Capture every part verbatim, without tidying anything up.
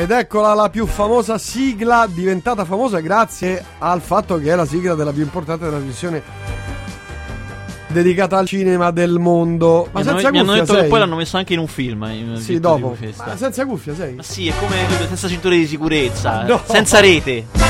Ed eccola la più famosa sigla, diventata famosa grazie al fatto che è la sigla della più importante trasmissione dedicata al cinema del mondo. Ma mi senza hanno, mi hanno detto sei? Che poi l'hanno messa anche in un film. In sì, dopo. Ma senza cuffia sei? Ma sì, è come senza cinture di sicurezza, no. senza rete.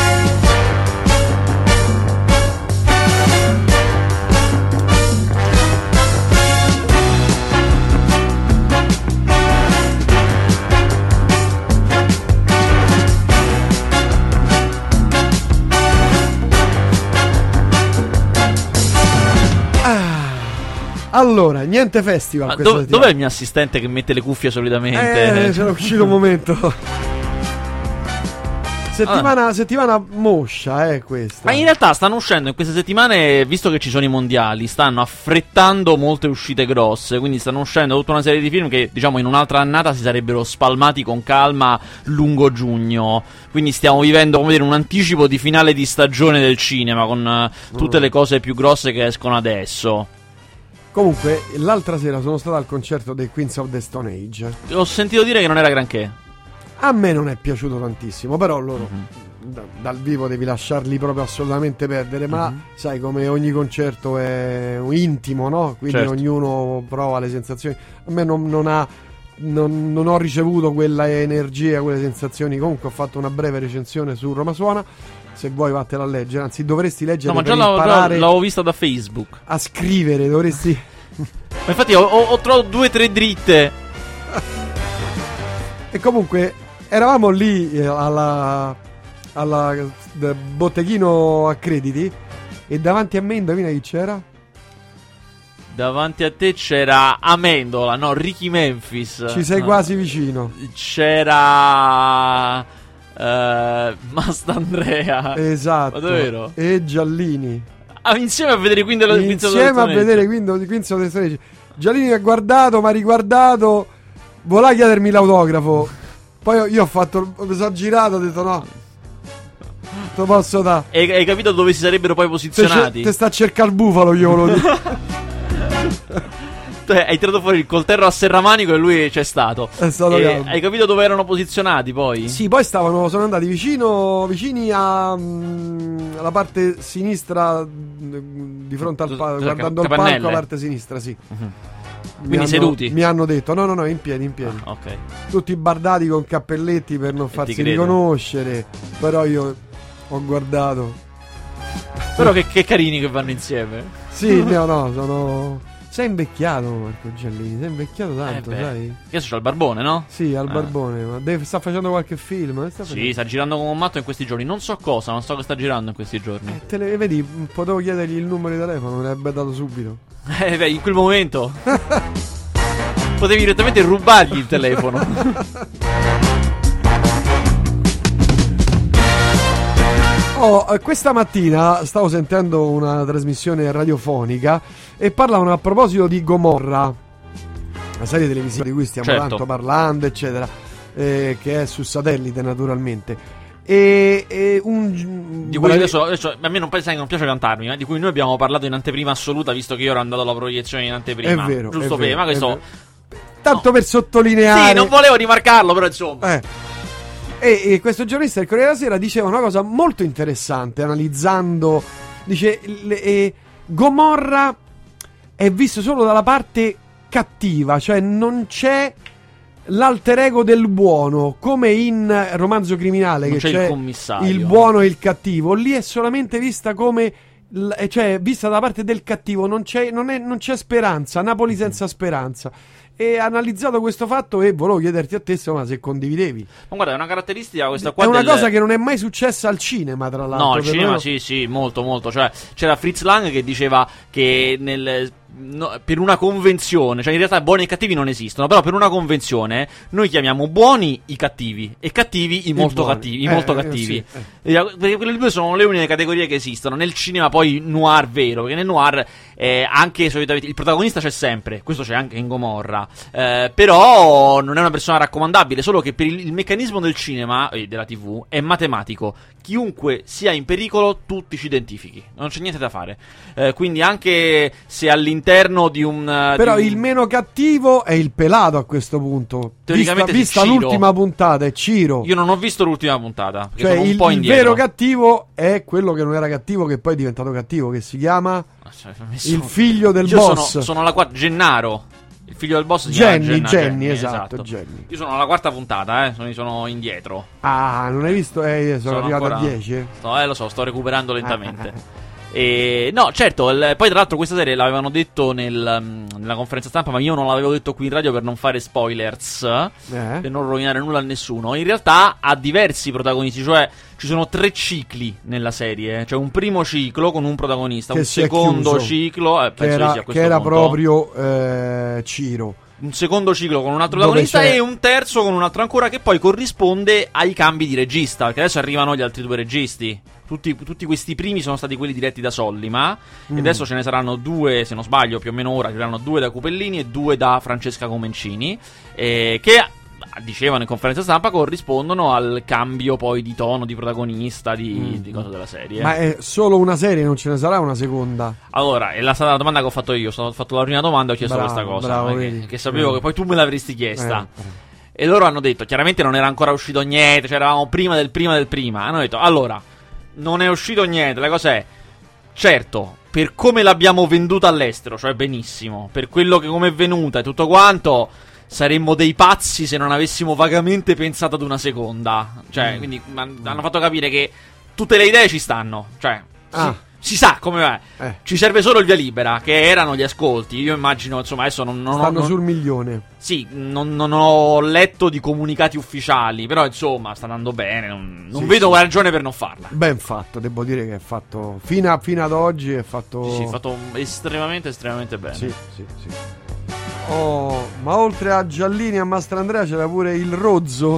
Allora, niente festival. Ma questa dov- dov'è il mio assistente che mette le cuffie solitamente? Eh, c'era uscito un momento. Settimana, ah. settimana moscia, eh, questa. Ma in realtà stanno uscendo in queste settimane, visto che ci sono i mondiali, stanno affrettando molte uscite grosse. Quindi stanno uscendo tutta una serie di film che, diciamo, in un'altra annata si sarebbero spalmati con calma lungo giugno. Quindi stiamo vivendo, come dire, un anticipo di finale di stagione del cinema, con uh, tutte mm. le cose più grosse che escono adesso. Comunque, l'altra sera sono stato al concerto dei Queens of the Stone Age. Ho sentito dire che non era granché. A me non è piaciuto tantissimo, però loro mm-hmm. da, dal vivo devi lasciarli proprio assolutamente perdere. Ma mm-hmm. sai, come ogni concerto è intimo, no? Quindi certo. ognuno prova le sensazioni. A me non, non ha non, non ho ricevuto quella energia, quelle sensazioni. Comunque ho fatto una breve recensione su Roma Suona. Se vuoi vattela a leggere, anzi dovresti leggere. No, ma per già imparare l'avevo vista da Facebook. A scrivere, dovresti. Ma infatti ho, ho, ho trovato due o tre dritte. E comunque eravamo lì eh, alla, alla botteghino a crediti. E davanti a me, indovina chi c'era? Davanti a te c'era Amendola, no, Ricky Memphis. Ci sei no. quasi vicino. C'era Uh, Mastandrea. Esatto. Ma davvero? E Giallini. Ah, insieme a vedere quindi lo Insieme a vedere quindi Queens of the Stone Age. Giallini mi ha guardato, mi ha riguardato, voleva chiedermi l'autografo. Poi io ho fatto, mi sono girato, ho detto no, te posso dare. E hai capito dove si sarebbero poi posizionati? Te, te sta a cercare il bufalo, io volevo dire. Hai tirato fuori il coltello a serramanico e lui c'è stato. È stato e hai capito dove erano posizionati poi? Sì, poi stavano, sono andati vicino, vicini a, mh, alla parte sinistra, di fronte al palco, guardando il palco, la parte sinistra, sì. Uh-huh. Quindi hanno, seduti? Mi hanno detto, no, no, no, in piedi, in piedi. Ah, ok. Tutti bardati con cappelletti per non e farsi riconoscere. Però io ho guardato. Però che, che carini che vanno insieme. Sì, no, no, sono... Sei invecchiato, Marco Giallini, sei invecchiato tanto, eh sai? Adesso c'ha il barbone, no? Sì, al ah. barbone, ma deve, sta facendo qualche film? Sta sì, sta girando come un matto in questi giorni. Non so cosa, non so che sta girando in questi giorni. Eh, te le, vedi, potevo chiedergli il numero di telefono, me l'avrebbe dato subito. Eh, beh, in quel momento potevi direttamente rubargli il telefono. Oh, questa mattina stavo sentendo una trasmissione radiofonica e parlavano a proposito di Gomorra, la serie televisiva di cui stiamo certo. tanto parlando, eccetera, eh, che è su satellite naturalmente. E, e un di cui adesso, adesso a me non pensa che non piace cantarmi, ma di cui noi abbiamo parlato in anteprima assoluta, visto che io ero andato alla proiezione in anteprima. È vero, giusto è per vero, ma questo vero. Tanto no. per sottolineare. Sì, non volevo rimarcarlo, però insomma. Eh. E, e questo giornalista del Corriere della Sera diceva una cosa molto interessante, analizzando, dice, le, eh, Gomorra è visto solo dalla parte cattiva, cioè non c'è l'alter ego del buono, come in Romanzo Criminale, non che c'è, c'è il commissario, il buono e il cattivo. Lì è solamente vista come, cioè vista dalla parte del cattivo, non c'è, non è, non c'è speranza, Napoli senza speranza. E analizzato questo fatto, e volevo chiederti a te, insomma, se condividevi. Ma guarda, è una caratteristica questa qua. È una del... cosa che non è mai successa al cinema, tra l'altro. No, al cinema me... sì, sì, molto, molto. Cioè, c'era Fritz Lang che diceva che nel... No, per una convenzione, cioè in realtà buoni e cattivi non esistono, però per una convenzione noi chiamiamo buoni i cattivi e cattivi i molto I cattivi, i eh, molto eh, cattivi. Sì, eh. Perché quelle due sono le uniche categorie che esistono. Nel cinema poi noir vero, perché nel noir eh, anche solitamente il protagonista c'è sempre, questo c'è anche in Gomorra, eh, però non è una persona raccomandabile, solo che per il, il meccanismo del cinema e della tivù è matematico. Chiunque sia in pericolo, tu ti ci identifichi, non c'è niente da fare. Eh, quindi anche se all'interno all'interno di un... Però di un... il meno cattivo è il pelato a questo punto. Teoricamente vista, vista l'ultima puntata è Ciro. Io non ho visto l'ultima puntata, cioè sono un il, po' il indietro. vero cattivo è quello che non era cattivo, che poi è diventato cattivo, che si chiama cioè, sono... il figlio del Io boss. Sono, sono alla quarta, Gennaro. Il figlio del boss si Jenny, chiama Genna, Jenny, Jenny, esatto, esatto. Jenny. Io sono alla quarta puntata, eh, sono, sono indietro. Ah, non hai visto? Eh, sono, Sono arrivato ancora... a dieci. Sto, eh, lo so, sto recuperando lentamente. Ah. E, no, certo, il, poi tra l'altro questa serie l'avevano detto nel, nella conferenza stampa, ma io non l'avevo detto qui in radio per non fare spoilers, eh. per non rovinare nulla a nessuno. In realtà ha diversi protagonisti, cioè ci sono tre cicli nella serie. Cioè un primo ciclo con un protagonista, che un secondo chiuso, ciclo, eh, che era, che che era punto. proprio eh, Ciro. Un secondo ciclo con un altro protagonista e un terzo con un altro ancora, che poi corrisponde ai cambi di regista, perché adesso arrivano gli altri due registi. Tutti, tutti questi primi sono stati quelli diretti da Sollima, mm. e adesso ce ne saranno due, se non sbaglio, più o meno ora, arriveranno due da Cupellini e due da Francesca Comencini, eh, che dicevano in conferenza stampa corrispondono al cambio poi di tono, di protagonista, di, mm. di cosa della serie. Ma è solo una serie, non ce ne sarà una seconda? Allora, è la stata la domanda che ho fatto io, ho fatto la prima domanda e ho chiesto bravo, questa cosa, bravo, che, che sapevo eh. che poi tu me l'avresti chiesta. Eh. E loro hanno detto, chiaramente non era ancora uscito niente, cioè eravamo prima del prima del prima. Hanno detto, allora, non è uscito niente, la cosa è, certo, per come l'abbiamo venduta all'estero, cioè benissimo, per quello che come è venuta e tutto quanto, saremmo dei pazzi se non avessimo vagamente pensato ad una seconda. Cioè, mm. quindi man- hanno fatto capire che tutte le idee ci stanno, cioè... Ah. Sì. Si sa come va. Eh. Ci serve solo il via libera, che erano gli ascolti. Io immagino, insomma, adesso non, non stanno ho... Non, sul milione. Sì, non, non ho letto di comunicati ufficiali, però insomma sta andando bene, non, non sì, vedo sì. ragione per non farla. Ben fatto, devo dire che è fatto fino, a, fino ad oggi è fatto... Sì, sì, fatto estremamente, estremamente bene. Sì, sì, sì. Oh, ma oltre a Giallini e a Mastrandrea c'era pure il Rozzo.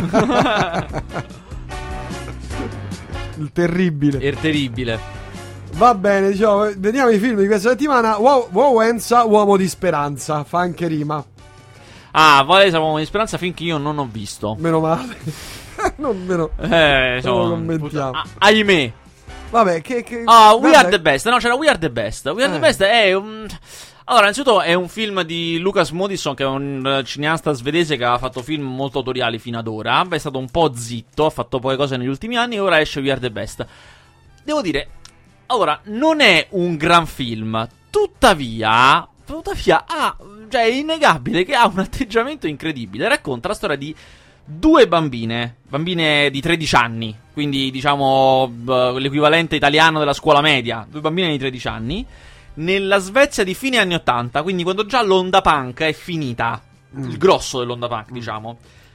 Il terribile. Il terribile. Va bene, diciamo, vediamo i film di questa settimana. Wowenza, uomo di speranza, fa anche rima. Ah, Wowenza, uomo di speranza, film che io non ho visto. Meno male. non meno. Eh, insomma, non commentiamo. Ah, ahimè. Vabbè, che, che Ah, We vabbè. Are the Best. No, c'era We Are the Best. We Are eh. the Best è un... Allora, innanzitutto è un film di Lucas Moodysson, che è un cineasta svedese che ha fatto film molto autoriali fino ad ora. È stato un po' zitto, ha fatto poche cose negli ultimi anni e ora esce We Are the Best. Devo dire, allora, non è un gran film, tuttavia, tuttavia ha, cioè è innegabile che ha un atteggiamento incredibile. Racconta la storia di due bambine, bambine di tredici anni, quindi diciamo l'equivalente italiano della scuola media, due bambine di tredici anni, nella Svezia di fine anni ottanta, quindi quando già l'onda punk è finita, mm. il grosso dell'onda punk, diciamo.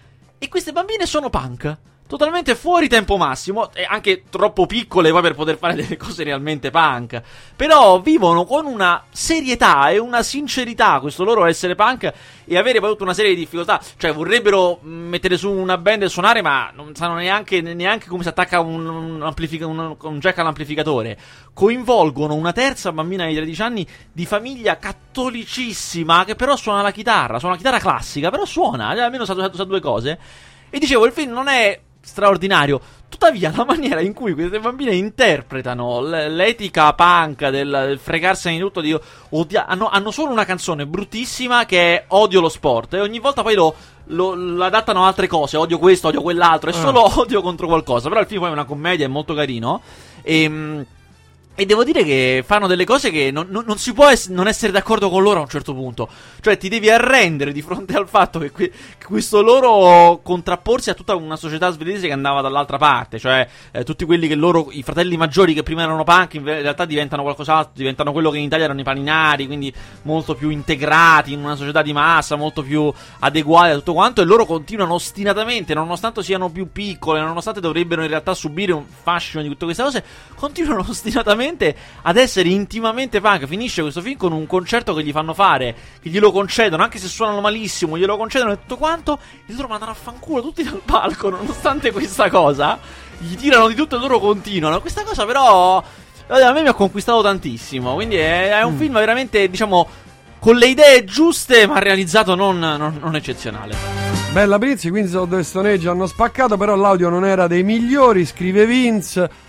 E queste bambine sono punk, totalmente fuori tempo massimo, e anche troppo piccole poi per poter fare delle cose realmente punk. Però vivono con una serietà e una sincerità questo loro essere punk e avere poi tutta una serie di difficoltà. Cioè vorrebbero mettere su una band e suonare, ma non sanno neanche, neanche come si attacca un, un, amplific- un, un jack all'amplificatore. Coinvolgono una terza bambina di tredici anni di famiglia cattolicissima, che però suona la chitarra, suona la chitarra classica, però suona, almeno sa, sa, sa due cose. E dicevo, il film non è straordinario, tuttavia la maniera in cui queste bambine interpretano l- l'etica punk del, del fregarsene di tutto, di odia- hanno, hanno solo una canzone bruttissima che è Odio lo sport, e ogni volta poi lo, lo, lo adattano a altre cose, odio questo, odio quell'altro, è solo ah. odio contro qualcosa. Però il film poi è una commedia, è molto carino e... Mh, E devo dire che fanno delle cose che non, non, non si può es- non essere d'accordo con loro a un certo punto. Cioè ti devi arrendere di fronte al fatto che, que- che questo loro contrapporsi a tutta una società svedese che andava dall'altra parte. Cioè eh, tutti quelli che loro, i fratelli maggiori che prima erano punk, in realtà diventano qualcos'altro, diventano quello che in Italia erano i paninari, quindi molto più integrati in una società di massa, molto più adeguati a tutto quanto. E loro continuano ostinatamente, nonostante siano più piccole, nonostante dovrebbero in realtà subire un fascino di tutte queste cose, continuano ostinatamente ad essere intimamente punk. Finisce questo film con un concerto che gli fanno fare, che glielo concedono, anche se suonano malissimo, glielo concedono e tutto quanto, e loro mandano a fanculo tutti dal palco. Nonostante questa cosa, gli tirano di tutto e loro continuano. Questa cosa però a me mi ha conquistato tantissimo. Quindi è, è un mm. film veramente, diciamo, con le idee giuste, ma realizzato non, non, non eccezionale. Bella Prinzi, quindi sono due Stone Age hanno spaccato, però l'audio non era dei migliori, scrive Vince.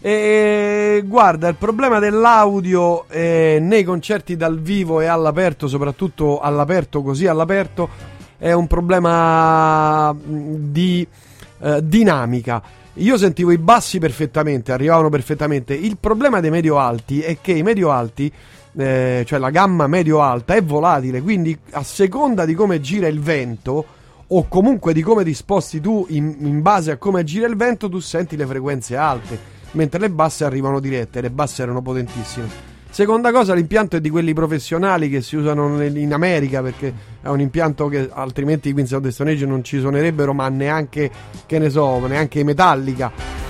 E guarda, il problema dell'audio eh, nei concerti dal vivo e all'aperto, soprattutto all'aperto, così all'aperto, è un problema di eh, dinamica. Io sentivo i bassi perfettamente, arrivavano perfettamente. Il problema dei medio-alti è che i medio-alti, eh, cioè la gamma medio-alta, è volatile, quindi a seconda di come gira il vento, o comunque di come ti sposti tu in, in base a come gira il vento, tu senti le frequenze alte, mentre le basse arrivano dirette. Le basse erano potentissime. Seconda cosa, l'impianto è di quelli professionali che si usano in America, perché è un impianto che altrimenti i Queens of the Stone Age non ci suonerebbero, ma neanche, che ne so, neanche i Metallica.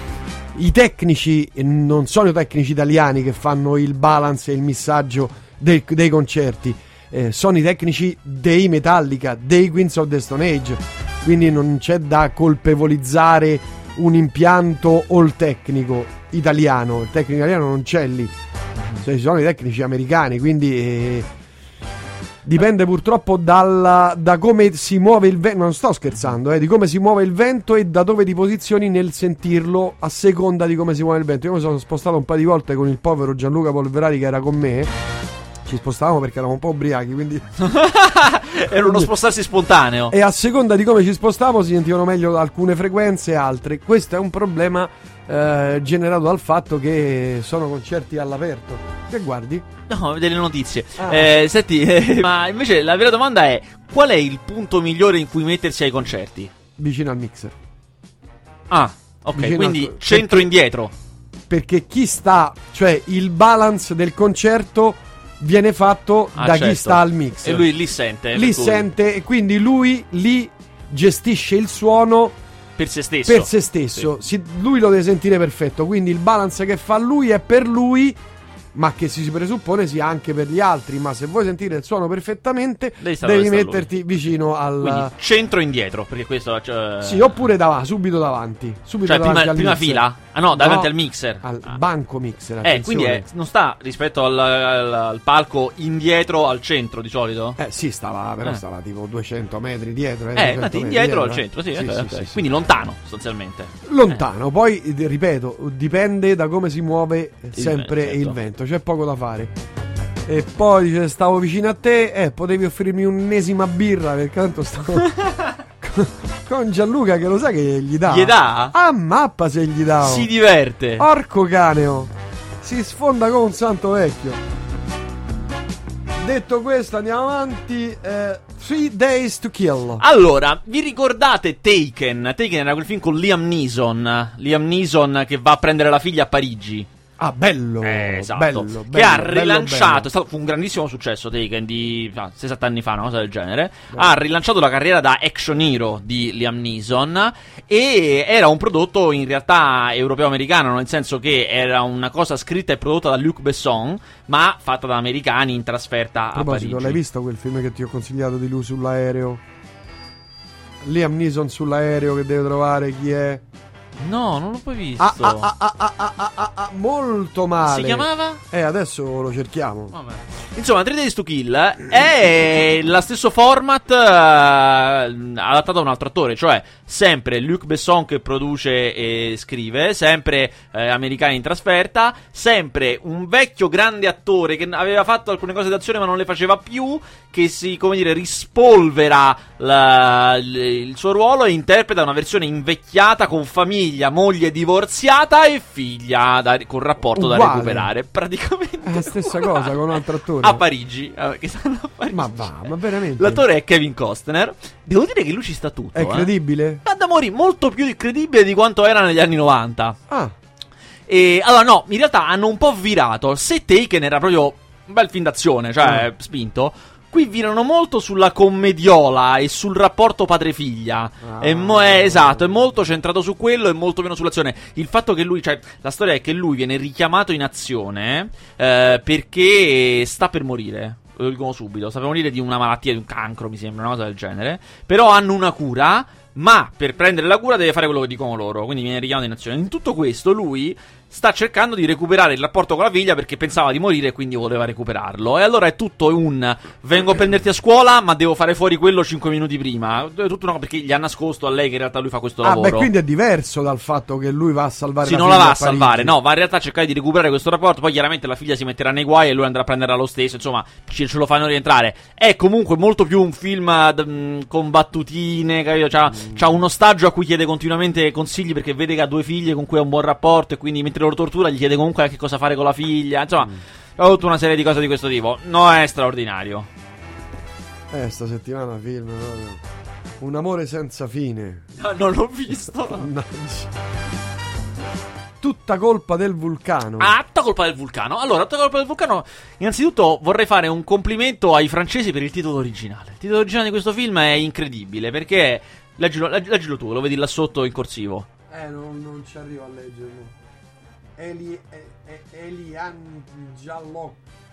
I tecnici non sono i tecnici italiani che fanno il balance e il missaggio dei, dei concerti, eh, sono i tecnici dei Metallica, dei Queens of the Stone Age, quindi non c'è da colpevolizzare un impianto o il tecnico italiano. Il tecnico italiano non c'è lì, cioè, ci sono i tecnici americani, quindi eh, dipende purtroppo dalla, da come si muove il vento. Non sto scherzando, eh, di come si muove il vento e da dove ti posizioni nel sentirlo a seconda di come si muove il vento. Io mi sono spostato un paio di volte con il povero Gianluca Polverari che era con me. Ci spostavamo perché eravamo un po' ubriachi, quindi era uno spostarsi spontaneo. E a seconda di come ci spostavamo si sentivano meglio alcune frequenze e altre. Questo è un problema eh, generato dal fatto che sono concerti all'aperto. Che guardi? No, delle notizie. Ah. Eh, senti, eh, ma invece la vera domanda è: qual è il punto migliore in cui mettersi ai concerti? Vicino al mixer. Ah, ok, Vicino quindi al... centro indietro. Perché chi sta, cioè il balance del concerto viene fatto ah, da certo. chi sta al mixer. E lui lì sente. Lì sente e quindi lui lì gestisce il suono per se stesso. Per se stesso. Sì. Si, lui lo deve sentire perfetto. Quindi il balance che fa lui è per lui, ma che si presuppone sia anche per gli altri. Ma se vuoi sentire il suono perfettamente, devi, devi metterti vicino al. Quindi centro indietro, perché questo. Cioè... Sì, oppure davanti, subito davanti. Subito cioè, davanti prima, al prima mixer. fila? Ah, no, davanti no, al mixer. Al ah. banco mixer. Eh, quindi è, non sta rispetto al, al, al palco indietro al centro di solito? Eh, sì, stava, però eh. stava tipo duecento metri dietro. Eh, infatti indietro al centro, sì, sì, okay, sì, okay. sì, quindi sì. lontano, sostanzialmente. Lontano, eh. Poi ripeto, dipende da come si muove il sempre vento, certo. il vento, c'è poco da fare. E poi dice, stavo vicino a te, eh, potevi offrirmi un'ennesima birra, perché tanto stavo con, con Gianluca che lo sa che gli dà. Gli dà? A mappa se gli dà. Si diverte. Porco caneo. Si sfonda come un santo vecchio. Detto questo, andiamo avanti. eh, Three Days to Kill. Allora, vi ricordate Taken? Taken era quel film con Liam Neeson. Liam Neeson che va a prendere la figlia a Parigi. Ah, bello, eh, esatto. bello, Che bello, ha rilanciato, bello, bello. È stato, fu un grandissimo successo Taken di ah, sei sette anni fa, una cosa del genere. Bello. Ha rilanciato la carriera da action hero di Liam Neeson e era un prodotto in realtà europeo-americano, nel senso che era una cosa scritta e prodotta da Luc Besson, ma fatta da americani in trasferta a, a Parigi. L'hai visto quel film che ti ho consigliato di lui sull'aereo? Liam Neeson sull'aereo che deve trovare chi è? No, non l'ho poi visto. Ah, ah, ah, ah, ah, ah, ah, ah, ah, molto male. Si chiamava? Eh, adesso lo cerchiamo. Vabbè. Insomma, Three Days to Kill è lo stesso format uh, adattato a un altro attore, cioè sempre Luc Besson che produce e scrive, sempre eh, americani in trasferta, sempre un vecchio grande attore che aveva fatto alcune cose d'azione ma non le faceva più, che si, come dire, rispolvera la, l, il suo ruolo e interpreta una versione invecchiata con famiglia, moglie divorziata e figlia da, con rapporto uguale. Da recuperare. Praticamente è la stessa cosa con un altro attore. A Parigi, eh, che stanno a Parigi. Ma va, ma veramente. L'attore è Kevin Costner. Devo dire che lui ci sta tutto. È eh. credibile? Ma da morire, molto più credibile di quanto era negli anni novanta. Ah. E allora no, in realtà hanno un po' virato. Se Taken era proprio un bel film d'azione, cioè ah. spinto, qui virano molto sulla commediola e sul rapporto padre-figlia. Ah. È, mo- è esatto, è molto centrato su quello e molto meno sull'azione. Il fatto che lui, cioè, la storia è che lui viene richiamato in azione eh, perché sta per morire. Lo dicono subito, sta per morire di una malattia, di un cancro, mi sembra, una cosa del genere. Però hanno una cura, ma per prendere la cura deve fare quello che dicono loro, quindi viene richiamato in azione. In tutto questo lui sta cercando di recuperare il rapporto con la figlia perché pensava di morire e quindi voleva recuperarlo. E allora è tutto un vengo a prenderti a scuola ma devo fare fuori quello cinque minuti prima. È tutto una... perché gli ha nascosto a lei che in realtà lui fa questo ah, lavoro. Beh, quindi è diverso dal fatto che lui va a salvare sì, la non figlia la va a a Parigi. salvare, no, va in realtà a cercare di recuperare questo rapporto. Poi chiaramente la figlia si metterà nei guai e lui andrà a prenderla lo stesso. Insomma, ce, ce lo fanno rientrare. È comunque molto più un film mh, con battutine, capito? C'ha, mm. c'ha un ostaggio a cui chiede continuamente consigli perché vede che ha due figlie con cui ha un buon rapporto e quindi mentre lo tortura gli chiede comunque anche cosa fare con la figlia. Insomma, mm. ha tutta una serie di cose di questo tipo. No, è straordinario. Eh, sta settimana film proprio. Un amore senza fine. No, non l'ho visto. Tutta colpa del vulcano. Ah, tutta colpa del vulcano. Allora, tutta colpa del vulcano. Innanzitutto vorrei fare un complimento ai francesi per il titolo originale. Il titolo originale di questo film è incredibile perché leggilo, leggilo tu, lo vedi là sotto in corsivo. Eh, non, non ci arrivo a leggerlo. Eli Elian Giallo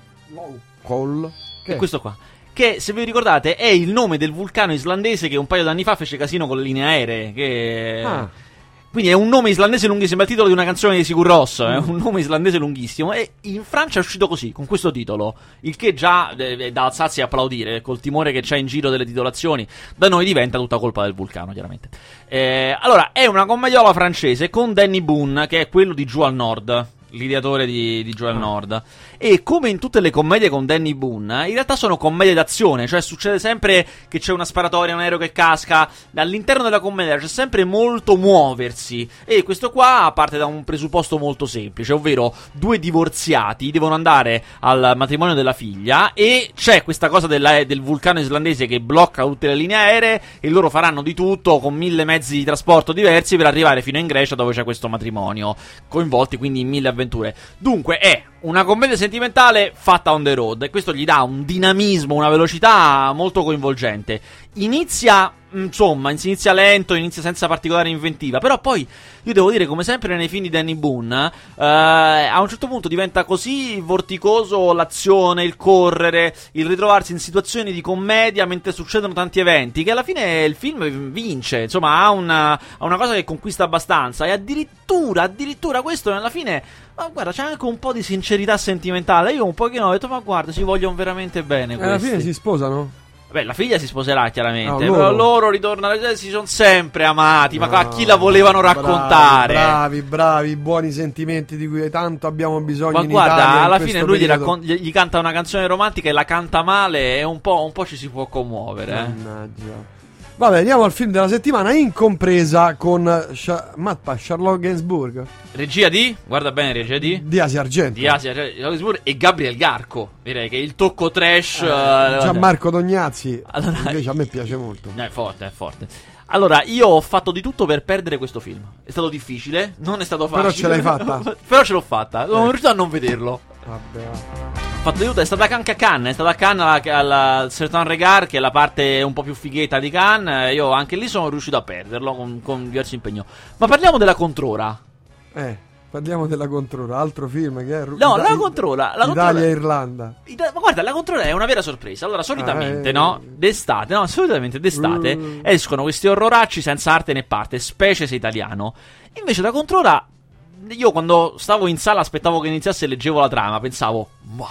Col. Che è questo qua? Che, se vi ricordate, è il nome del vulcano islandese che un paio d'anni fa fece casino con le linee aeree. Che... Ah. Quindi è un nome islandese lunghissimo. È il titolo di una canzone di Sigur Rós. È un nome islandese lunghissimo. E in Francia è uscito così, con questo titolo. Il che già è da alzarsi e applaudire. Col timore che c'è in giro delle titolazioni. Da noi diventa tutta colpa del vulcano, chiaramente. Eh, allora, è una commediola francese con Danny Boone, che è quello di Giù al Nord. L'ideatore di, di Giù al Nord. E come in tutte le commedie con Danny Boone, in realtà sono commedie d'azione. Cioè succede sempre che c'è una sparatoria, un aereo che casca. All'interno della commedia c'è sempre molto muoversi. E questo qua parte da un presupposto molto semplice, ovvero due divorziati devono andare al matrimonio della figlia. E c'è questa cosa della, del vulcano islandese che blocca tutte le linee aeree. E loro faranno di tutto con mille mezzi di trasporto diversi per arrivare fino in Grecia dove c'è questo matrimonio, coinvolti quindi in mille avventure. Dunque è una commedia sentimentale fatta on the road e questo gli dà un dinamismo, una velocità molto coinvolgente. Inizia, insomma, inizia lento, inizia senza particolare inventiva, però poi io devo dire, come sempre nei film di Danny Boone, eh, a un certo punto diventa così vorticoso l'azione, il correre, il ritrovarsi in situazioni di commedia mentre succedono tanti eventi, che alla fine il film vince, insomma ha una, ha una cosa che conquista abbastanza. E addirittura, addirittura questo alla fine, ma guarda, c'è anche un po' di sincerità sentimentale. Io un pochino ho detto, ma guarda, si vogliono veramente bene questi. E alla fine si sposano? Beh, la figlia si sposerà chiaramente, no, loro. però loro ritornano, si sono sempre amati, no, ma a chi la volevano raccontare? Bravi, bravi, buoni sentimenti di cui tanto abbiamo bisogno ma in guarda, Italia. Alla fine lui gli, raccon- gli canta una canzone romantica e la canta male e un po', un po' ci si può commuovere. Mannaggia. Vabbè, andiamo al film della settimana, incompresa con Sha- Matt Charlotte Gainsbourg. Regia di? Guarda bene, regia di? Di Asia Argento. Di Asia Gainsbourg e Gabriel Garco. Direi che il tocco trash. Eh, uh, Gianmarco Dognazzi. Allora, invece a me piace molto. È forte, è forte. Allora, io ho fatto di tutto per perdere questo film. È stato difficile, non è stato facile. Però ce l'hai fatta. Però ce l'ho fatta. Sono riuscito a non vederlo. Vabbè. Fatto di tutto, è stata anche a Cannes, è stata a Cannes al Certain Regard, che è la parte un po' più fighetta di Cannes. Io anche lì sono riuscito a perderlo con, con diverso impegno. Ma parliamo della Controra. Eh, parliamo della Controra, altro film che è No, Ita- la Controra, la Italia Controra... e Irlanda. Ita- Ma guarda, la Controra è una vera sorpresa. Allora, solitamente, ah, eh... no? D'estate, no? Solitamente d'estate uh... escono questi orroracci senza arte né parte, specie se italiano. Invece la Controra, io quando stavo in sala aspettavo che iniziasse e leggevo la trama, pensavo, ma,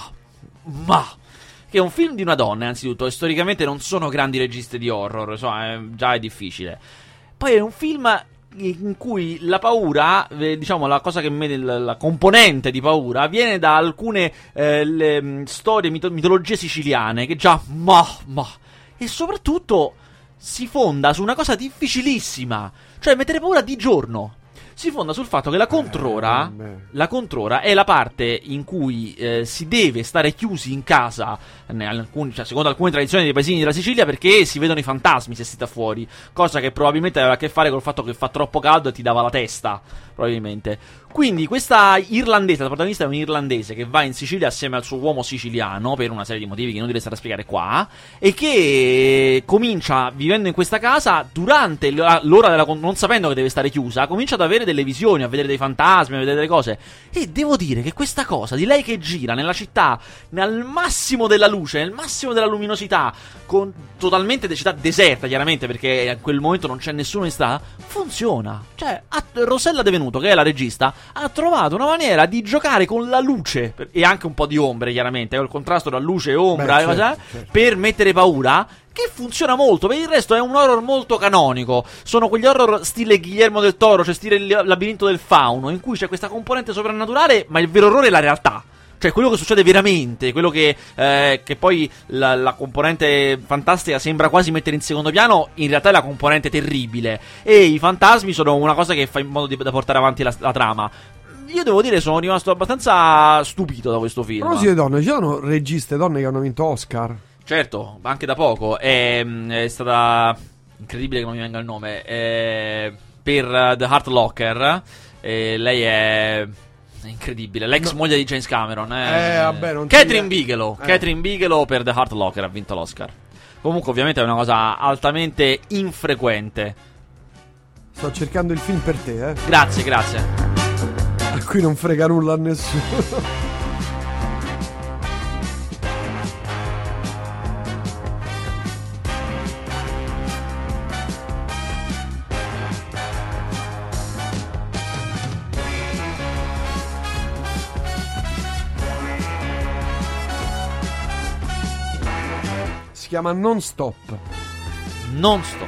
ma, che è un film di una donna, innanzitutto, e storicamente non sono grandi registe di horror, insomma, è, già è difficile. Poi è un film in cui la paura, eh, diciamo la cosa che mette la, la componente di paura viene da alcune eh, le, storie, mito- mitologie siciliane, che già, ma, ma, e soprattutto si fonda su una cosa difficilissima, cioè mettere paura di giorno. Si fonda sul fatto che la Controra, eh, la Controra è la parte in cui eh, si deve stare chiusi in casa, alcuni, cioè, secondo alcune tradizioni dei paesini della Sicilia, perché si vedono i fantasmi se si sta fuori, cosa che probabilmente aveva a che fare col fatto che fa troppo caldo e ti dava la testa, probabilmente. Quindi questa irlandese, la protagonista è un irlandese che va in Sicilia assieme al suo uomo siciliano per una serie di motivi che non direi stare a spiegare qua, e che comincia, vivendo in questa casa, durante l'ora della, non sapendo che deve stare chiusa, comincia ad avere avere delle visioni, a vedere dei fantasmi, a vedere delle cose. E devo dire che questa cosa di lei che gira nella città nel massimo della luce, nel massimo della luminosità, con totalmente de- città deserta chiaramente, perché in quel momento non c'è nessuno in strada, funziona. Cioè ha, Rossella De Venuto, che è la regista, ha trovato una maniera di giocare con la luce per, e anche un po' di ombre chiaramente, il contrasto tra luce e ombra. Beh, certo, certo. Per mettere paura, che funziona molto. Per il resto è un horror molto canonico. Sono quegli horror stile Guillermo del Toro, cioè stile il labirinto del fauno, in cui c'è questa componente soprannaturale, ma il vero orrore è la realtà. Cioè quello che succede veramente, quello che, eh, che poi la, la componente fantastica sembra quasi mettere in secondo piano, in realtà è la componente terribile. E i fantasmi sono una cosa che fa in modo di, da portare avanti la, la trama. Io devo dire, sono rimasto abbastanza stupito da questo film. Però sì, le donne, ci sono registe donne che hanno vinto Oscar? Certo, anche da poco. È, è stata incredibile che non mi venga il nome. È, per uh, The Hurt Locker, eh, lei è incredibile. L'ex no. moglie di James Cameron. Eh, eh vabbè, non Catherine Bigelow. Eh. Catherine Bigelow per The Hurt Locker ha vinto l'Oscar. Comunque, ovviamente, è una cosa altamente infrequente. Sto cercando il film per te, eh. Grazie, grazie. A cui non frega nulla a nessuno. Si chiama Non Stop. Non Stop.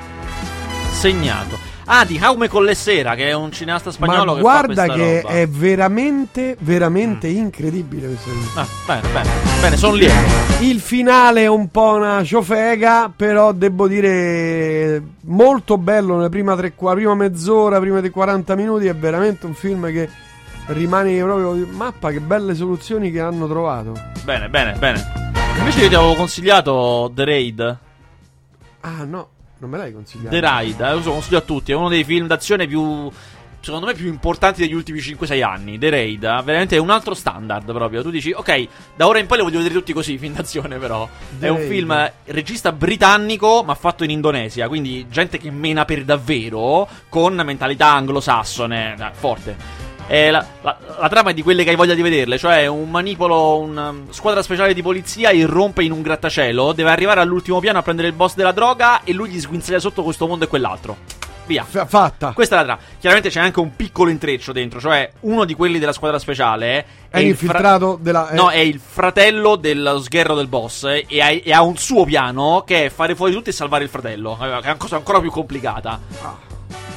Segnato. Ah, di Jaume Collet-Serra, che è un cineasta spagnolo. Ma che guarda fa questa che roba. È veramente, veramente mm. incredibile questo film. Ah, bene, bene, bene, sono lieto. Il finale è un po' una ciofega, però devo dire molto bello. Nella prima, tre, prima mezz'ora, prima dei quaranta minuti, è veramente un film che rimane proprio mappa. Che belle soluzioni che hanno trovato. Bene, bene, bene. Invece io ti avevo consigliato The Raid. Ah, no. Non me l'hai consigliato? The Raid, eh, lo so, consiglio a tutti. È uno dei film d'azione più, secondo me, più importanti degli ultimi cinque sei anni. The Raid, eh, veramente è un altro standard proprio. Tu dici, ok, da ora in poi li voglio vedere tutti così, film d'azione però. The è un Raid. Film regista britannico, ma fatto in Indonesia. Quindi gente che mena per davvero, con mentalità anglosassone, eh, forte. E la, la, la trama è di quelle che hai voglia di vederle. Cioè un manipolo, una squadra speciale di polizia irrompe in un grattacielo, deve arrivare all'ultimo piano a prendere il boss della droga e lui gli sguinzaglia sotto questo mondo e quell'altro. Via, F- fatta. Questa è la trama. Chiaramente c'è anche un piccolo intreccio dentro. Cioè uno di quelli della squadra speciale È, è infiltrato fra- della è... No, è il fratello dello sgherro del boss, eh, e, ha, e ha un suo piano, che è fare fuori tutti e salvare il fratello, che è una cosa ancora più complicata. Ah.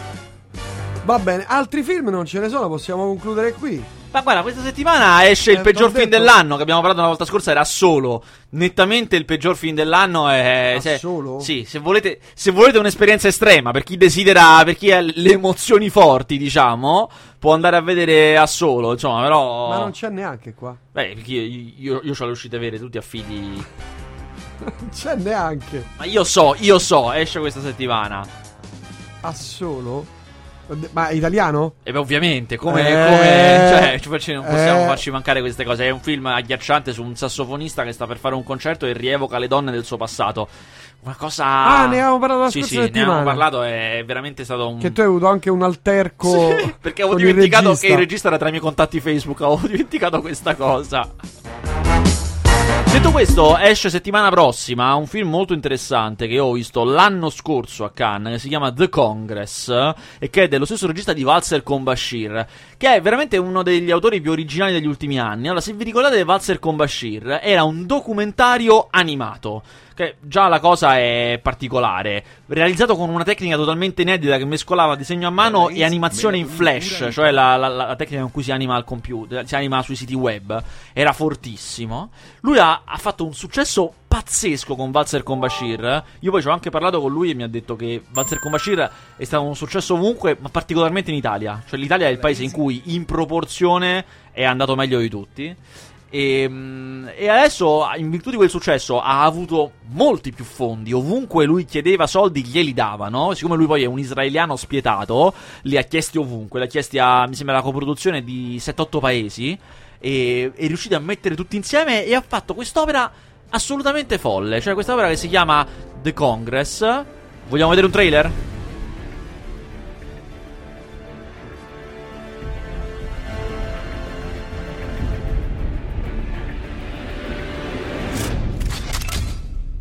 Va bene, altri film non ce ne sono, possiamo concludere qui. Ma guarda, questa settimana esce eh, il peggior film detto... dell'anno, che abbiamo parlato la volta scorsa, era Solo. Nettamente il peggior film dell'anno è... Se... Solo? Sì, se volete, se volete un'esperienza estrema, per chi desidera, per chi ha le emozioni forti, diciamo, può andare a vedere a Solo, insomma, però... Ma non c'è neanche qua. Beh, perché io, io, io ho le uscite vere, tutti affidi... Non c'è neanche. Ma io so, io so, esce questa settimana. A Solo? Ma italiano? E beh, ovviamente, come, eh, come cioè, non possiamo eh. farci mancare queste cose. È un film agghiacciante su un sassofonista che sta per fare un concerto e rievoca le donne del suo passato. Una cosa... Ah, ne avevamo parlato la sì, scorsa sì, settimana. ne avevamo parlato, è veramente stato un... Che tu hai avuto anche un alterco. Sì, perché avevo dimenticato il che il regista era tra i miei contatti Facebook. Avevo dimenticato questa cosa. Detto questo, esce settimana prossima un film molto interessante che ho visto l'anno scorso a Cannes, che si chiama The Congress, e che è dello stesso regista di Valzer con Bashir, che è veramente uno degli autori più originali degli ultimi anni. Allora, se vi ricordate, Valzer con Bashir era un documentario animato, che già la cosa è particolare, realizzato con una tecnica totalmente inedita che mescolava disegno a mano e animazione in flash, cioè la, la, la tecnica con cui si anima al computer, si anima sui siti web. Era fortissimo. Lui ha, ha fatto un successo pazzesco con Valzer con Bashir. Io poi ci ho anche parlato con lui e mi ha detto che Valzer con Bashir è stato un successo ovunque, ma particolarmente in Italia. Cioè l'Italia è il paese in cui in proporzione è andato meglio di tutti. E, e adesso, in virtù di quel successo, ha avuto molti più fondi. Ovunque lui chiedeva soldi glieli davano. Siccome lui poi è un israeliano spietato, li ha chiesti ovunque. Li ha chiesti a, mi sembra, la coproduzione di sette otto paesi. E è riuscito a mettere tutti insieme e ha fatto quest'opera assolutamente folle. Cioè quest'opera che si chiama The Congress. Vogliamo vedere un trailer?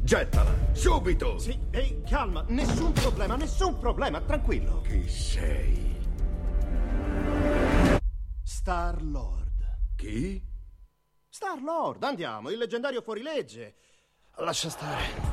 Gettala, subito! Sì, ehi, calma, nessun problema, nessun problema, tranquillo. Chi sei? Star-Lord. Chi? Star-Lord, andiamo, il leggendario fuorilegge. Lascia stare.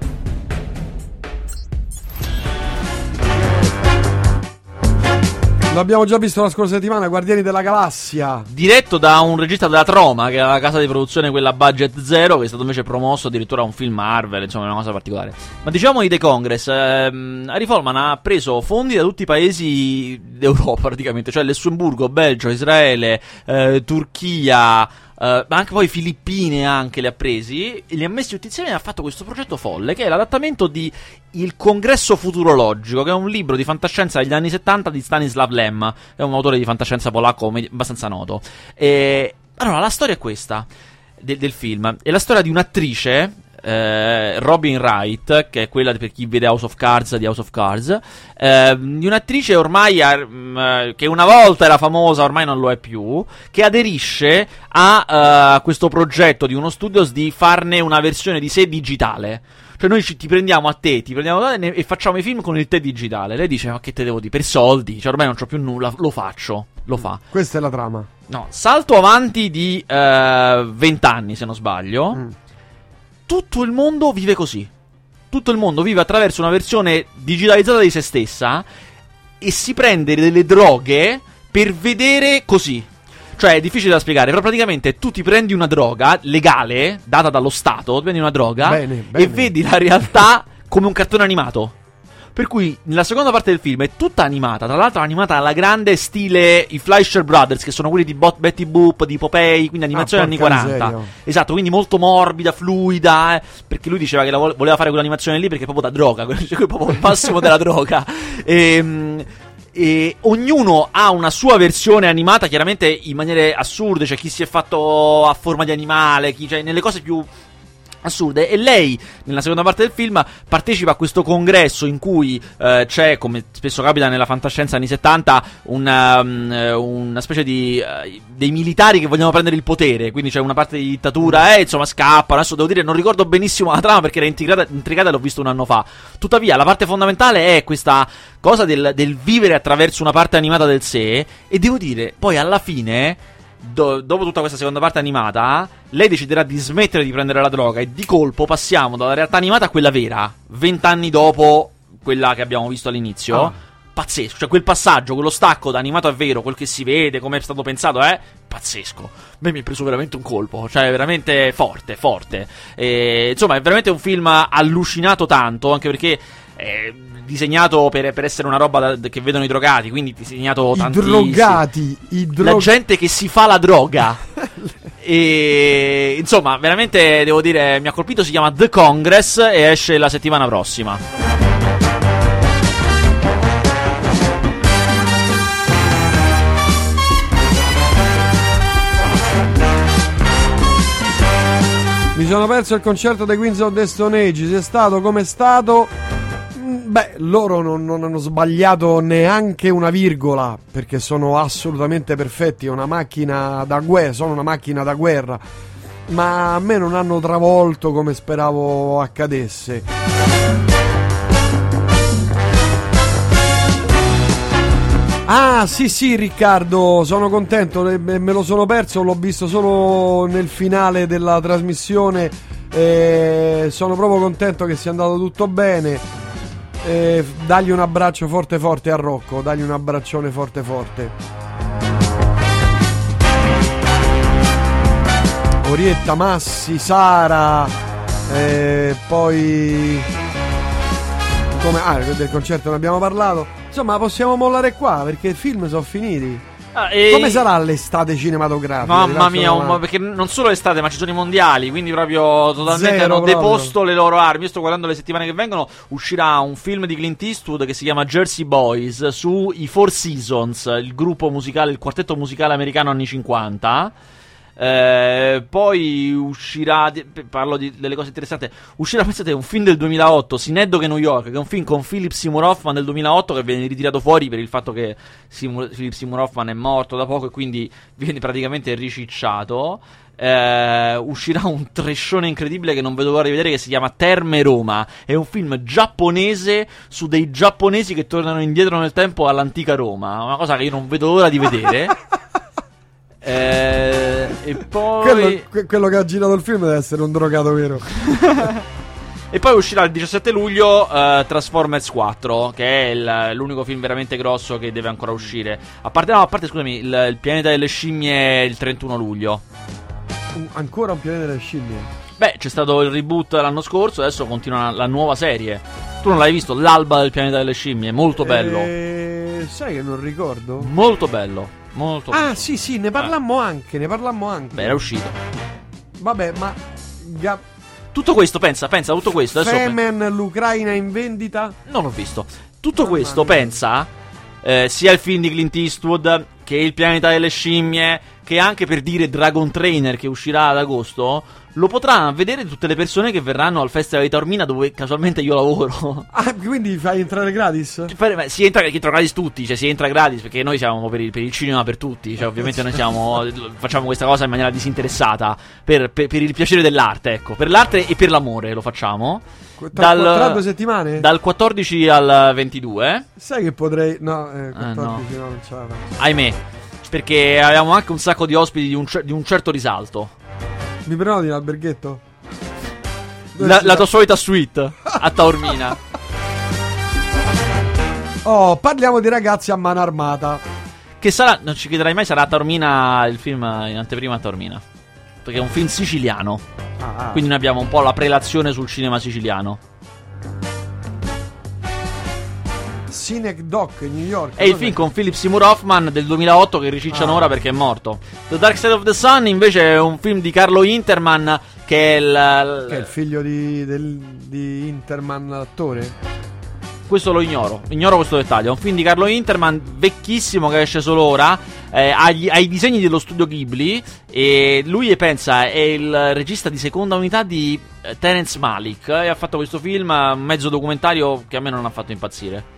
L'abbiamo già visto la scorsa settimana, Guardiani della Galassia. Diretto da un regista della Troma, che è la casa di produzione quella budget zero, che è stato invece promosso addirittura a un film Marvel, insomma è una cosa particolare. Ma diciamo di The Congress, ehm, Harry Folman ha preso fondi da tutti i paesi d'Europa praticamente, cioè Lussemburgo, Belgio, Israele, eh, Turchia, Uh, ma anche poi Filippine anche le ha presi e li ha messi tutti insieme e ha fatto questo progetto folle che è l'adattamento di Il Congresso Futurologico, che è un libro di fantascienza degli anni settanta di Stanislav Lem, è un autore di fantascienza polacco abbastanza noto. E allora la storia è questa de- del film, è la storia di un'attrice, Eh, Robin Wright, che è quella per chi vede House of Cards di House of Cards, eh, di un'attrice ormai eh, che una volta era famosa, ormai non lo è più, che aderisce a eh, questo progetto di uno studios di farne una versione di sé digitale. Cioè noi ci, ti prendiamo a te, ti prendiamo a te e facciamo i film con il te digitale. Lei dice: ma che te devo dire? Per soldi, cioè ormai non c'ho più nulla, lo faccio, lo fa. Questa è la trama. No, salto avanti di vent'anni eh, se non sbaglio. Mm. Tutto il mondo vive così. Tutto il mondo vive attraverso una versione digitalizzata di se stessa e si prende delle droghe per vedere così. Cioè è difficile da spiegare, però praticamente tu ti prendi una droga legale, data dallo Stato, prendi una droga bene, bene. e vedi la realtà come un cartone animato. Per cui nella seconda parte del film è tutta animata, tra l'altro animata alla grande stile i Fleischer Brothers, che sono quelli di Bot- Betty Boop, di Popeye, quindi animazione ah, anni quaranta. Miseria. Esatto, quindi molto morbida, fluida, eh, perché lui diceva che la vo- voleva fare quell'animazione lì perché è proprio da droga, cioè proprio il massimo della droga. E, e ognuno ha una sua versione animata, chiaramente in maniere assurde, cioè chi si è fatto a forma di animale, chi, cioè nelle cose più assurde, e lei nella seconda parte del film partecipa a questo congresso in cui eh, c'è, come spesso capita nella fantascienza anni settanta, una, um, una specie di uh, dei militari che vogliono prendere il potere, quindi c'è una parte di dittatura e eh, insomma scappano. Adesso devo dire non ricordo benissimo la trama perché era intricata, intricata e l'ho visto un anno fa. Tuttavia la parte fondamentale è questa cosa del, del vivere attraverso una parte animata del sé, e devo dire poi alla fine, Do- dopo tutta questa seconda parte animata, lei deciderà di smettere di prendere la droga e di colpo passiamo dalla realtà animata a quella vera, vent'anni dopo quella che abbiamo visto all'inizio. Ah. Pazzesco, cioè quel passaggio, quello stacco da animato a vero, quel che si vede, come è stato pensato, è pazzesco. A me mi è preso veramente un colpo, cioè veramente forte, forte. E, insomma, è veramente un film allucinato tanto, anche perché è disegnato per, per essere una roba da, che vedono i drogati, quindi disegnato I tantissimo. drogati, i drogati. La gente che si fa la droga. E insomma, veramente devo dire, mi ha colpito. Si chiama The Congress e esce la settimana prossima. Mi sono perso il concerto dei Queens of the Stone Age. Se è stato come è stato, beh, loro non, non hanno sbagliato neanche una virgola, perché sono assolutamente perfetti. È una macchina da guerra, sono una macchina da guerra. Ma a me non hanno travolto come speravo accadesse. Ah, sì, sì, Riccardo, sono contento, me lo sono perso, l'ho visto solo nel finale della trasmissione, eh, sono proprio contento che sia andato tutto bene. Eh, dagli un abbraccio forte forte a Rocco, dagli un abbraccione forte forte. Orietta, Massi, Sara, eh, poi... come ah, del concerto ne abbiamo parlato. Insomma, possiamo mollare qua perché i film sono finiti. Ah, e... Come sarà l'estate cinematografica? Mamma mia, un, perché non solo l'estate, ma ci sono i mondiali, quindi proprio totalmente Zero, hanno proprio. deposto le loro armi. Io sto guardando le settimane che vengono, uscirà un film di Clint Eastwood che si chiama Jersey Boys sui Four Seasons, il gruppo musicale, il quartetto musicale americano anni cinquanta. Eh, poi uscirà, parlo di, delle cose interessanti, uscirà, pensate, un film del duemilaotto, Synecdoche New York, che è un film con Philip Seymour Hoffman del duemilaotto che viene ritirato fuori per il fatto che Seymour, Philip Seymour Hoffman è morto da poco e quindi viene praticamente ricicciato. Eh, uscirà un trashone incredibile che non vedo l'ora di vedere, che si chiama Terme Roma. È un film giapponese su dei giapponesi che tornano indietro nel tempo all'antica Roma, una cosa che io non vedo l'ora di vedere. Eh, e poi quello, que- quello che ha girato il film deve essere un drogato vero. E poi uscirà il diciassette luglio uh, Transformers quattro, che è il, l'unico film veramente grosso che deve ancora uscire. A parte, no, a parte scusami, il, il pianeta delle scimmie il trentuno luglio. Un, ancora un pianeta delle scimmie? Beh, c'è stato il reboot l'anno scorso, adesso continua la nuova serie. Tu non l'hai visto? L'alba del pianeta delle scimmie, molto bello. Eh, sai che non ricordo? Molto bello. Molto ah, molto. sì, sì, ne parlammo ah. anche, ne parlammo anche. Beh, era uscito. Vabbè, ma ga... tutto questo, pensa, pensa, tutto questo. Adesso Femen, pe... l'Ucraina in vendita? Non l'ho visto. Tutto oh, questo, pensa, eh, sia il film di Clint Eastwood, che il pianeta delle scimmie, che anche, per dire, Dragon Trainer, che uscirà ad agosto, lo potranno vedere tutte le persone che verranno al Festival di Taormina, dove casualmente io lavoro. Ah, quindi fai entrare gratis? Beh, si entra, entra gratis tutti, cioè si entra gratis, perché noi siamo per il, per il cinema per tutti, cioè ovviamente noi siamo, facciamo questa cosa in maniera disinteressata, per, per, per il piacere dell'arte, ecco, per l'arte e per l'amore lo facciamo. Dal, tra due settimane? Dal quattordici al ventidue. Sai che potrei... No, eh, quattordici eh, no. no, non ce la faccio. Ahimè, perché avevamo anche un sacco di ospiti di un, di un certo risalto. Mi prenoti l'alberghetto? La, la tua solita suite a Taormina. Oh, parliamo di Ragazzi a mano armata. Che sarà, non ci chiederai mai, sarà a Taormina, il film in anteprima a Taormina, perché è un film siciliano. ah, ah. Quindi noi abbiamo un po' la prelazione sul cinema siciliano. Synecdoche New York. È il film con Philip Seymour Hoffman del duemilaotto che ricicciano ah. ora perché è morto. The Dark Side of the Sun invece è un film di Carlo Interman, che è il, che è il figlio di, del, di Interman, l'attore. Questo lo ignoro, ignoro questo dettaglio. È un film di Carlo Interman vecchissimo che esce solo ora, eh, ha, gli, ha i disegni dello studio Ghibli, e lui, e pensa, è il regista di seconda unità di eh, Terrence Malick, e ha fatto questo film, un mezzo documentario che a me non ha fatto impazzire.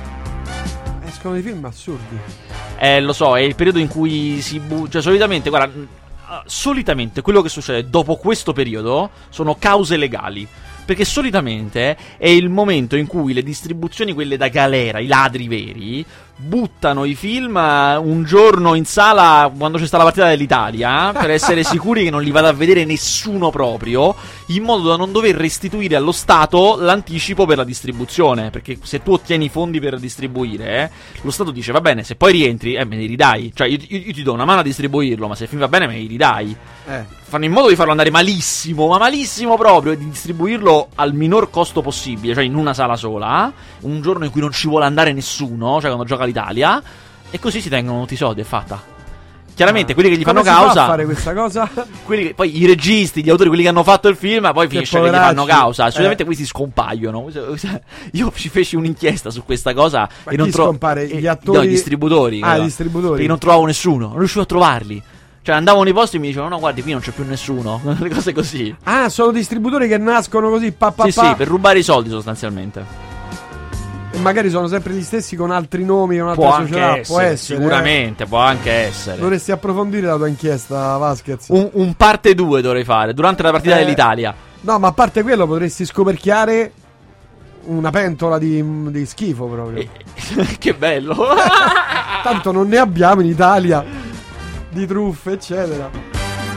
Escono dei film assurdi. Eh, lo so, è il periodo in cui si bu- cioè solitamente, guarda, solitamente quello che succede dopo questo periodo sono cause legali. Perché solitamente è il momento in cui le distribuzioni, quelle da galera, i ladri veri, buttano i film un giorno in sala quando c'è sta la partita dell'Italia, per essere sicuri che non li vada a vedere nessuno proprio, in modo da non dover restituire allo Stato l'anticipo per la distribuzione. Perché se tu ottieni i fondi per distribuire, eh, lo Stato dice: va bene, se poi rientri, eh, me li ridai. Cioè io, io, io ti do una mano a distribuirlo, ma se il film va bene me li ridai. eh. Fanno in modo di farlo andare malissimo, ma malissimo proprio, e di distribuirlo al minor costo possibile, cioè in una sala sola, un giorno in cui non ci vuole andare nessuno, cioè quando gioca l'Italia, e così si tengono tutti i soldi, è fatta. Chiaramente ah, quelli che gli fanno come causa, si fa a fare questa cosa? quelli che, poi i registi, gli autori, quelli che hanno fatto il film, poi che finisce poveracci. Che gli fanno causa. Solitamente eh. questi scompaiono. Io ci feci un'inchiesta su questa cosa. Ma e non trovo gli attori, no, i distributori. Ah, i distributori. Perché non trovavo nessuno, non riuscivo a trovarli. Cioè andavo nei posti e mi dicevano: no, guardi, qui non c'è più nessuno. Le cose così. Ah, sono distributori che nascono così, pa, pa, Sì, pa. sì, per rubare i soldi sostanzialmente. E magari sono sempre gli stessi con altri nomi, con altre può società. Anche può essere, essere. Sicuramente, eh. può anche essere. Dovresti approfondire la tua inchiesta, Vasquez. Un, un parte due dovrei fare durante la partita eh, dell'Italia. No, ma a parte quello potresti scoperchiare una pentola di, di schifo proprio. Eh, che bello. Tanto non ne abbiamo in Italia di truffe, eccetera.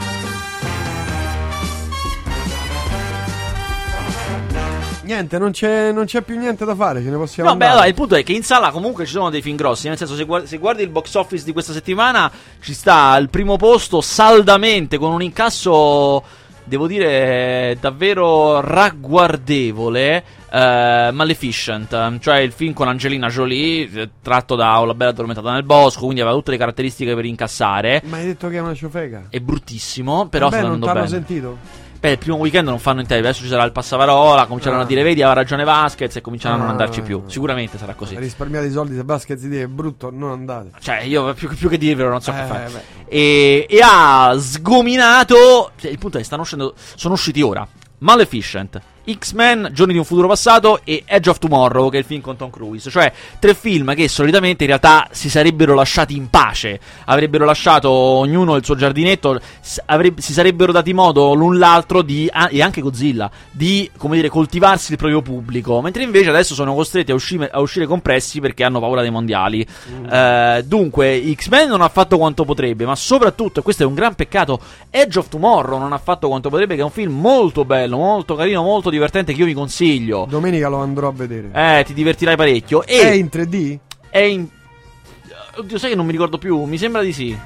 Niente, non c'è, non c'è più niente da fare, ce ne possiamo no, andare. Beh, allora, il punto è che in sala comunque ci sono dei film grossi. Nel senso, se guardi, se guardi il box office di questa settimana, ci sta al primo posto saldamente, con un incasso, devo dire, davvero ragguardevole, uh, Maleficent, cioè il film con Angelina Jolie, tratto da Una bella addormentata nel bosco, quindi aveva tutte le caratteristiche per incassare. Ma hai detto che è una ciofega? È bruttissimo, però Vabbè, sta non andando t'hanno bene. sentito? Beh, il primo weekend non fanno in tempo, adesso ci sarà il passaparola, cominceranno ah. a dire vedi aveva ragione Vasquez e cominceranno ah. a non andarci più. Sicuramente sarà così. Risparmiate i soldi, se Vasquez dice è brutto non andate. Cioè io più, più che dirvelo non so eh, che fare. E, e ha sgominato, cioè, il punto è che stanno uscendo, sono usciti ora Maleficent, X-Men, Giorni di un futuro passato e Edge of Tomorrow, che è il film con Tom Cruise. Cioè tre film che solitamente in realtà si sarebbero lasciati in pace, avrebbero lasciato ognuno il suo giardinetto, avrebbe, si sarebbero dati modo l'un l'altro di, ah, e anche Godzilla, di, come dire, coltivarsi il proprio pubblico, mentre invece adesso sono costretti a uscire, a uscire compressi perché hanno paura dei mondiali. mm. eh, Dunque X-Men non ha fatto quanto potrebbe, ma soprattutto, e questo è un gran peccato, Edge of Tomorrow non ha fatto quanto potrebbe, che è un film molto bello, molto carino, molto divertente, che io vi consiglio. Domenica lo andrò a vedere. Eh, ti divertirai parecchio. E è in tre D? È in... Oddio, sai che non mi ricordo più. Mi sembra di sì.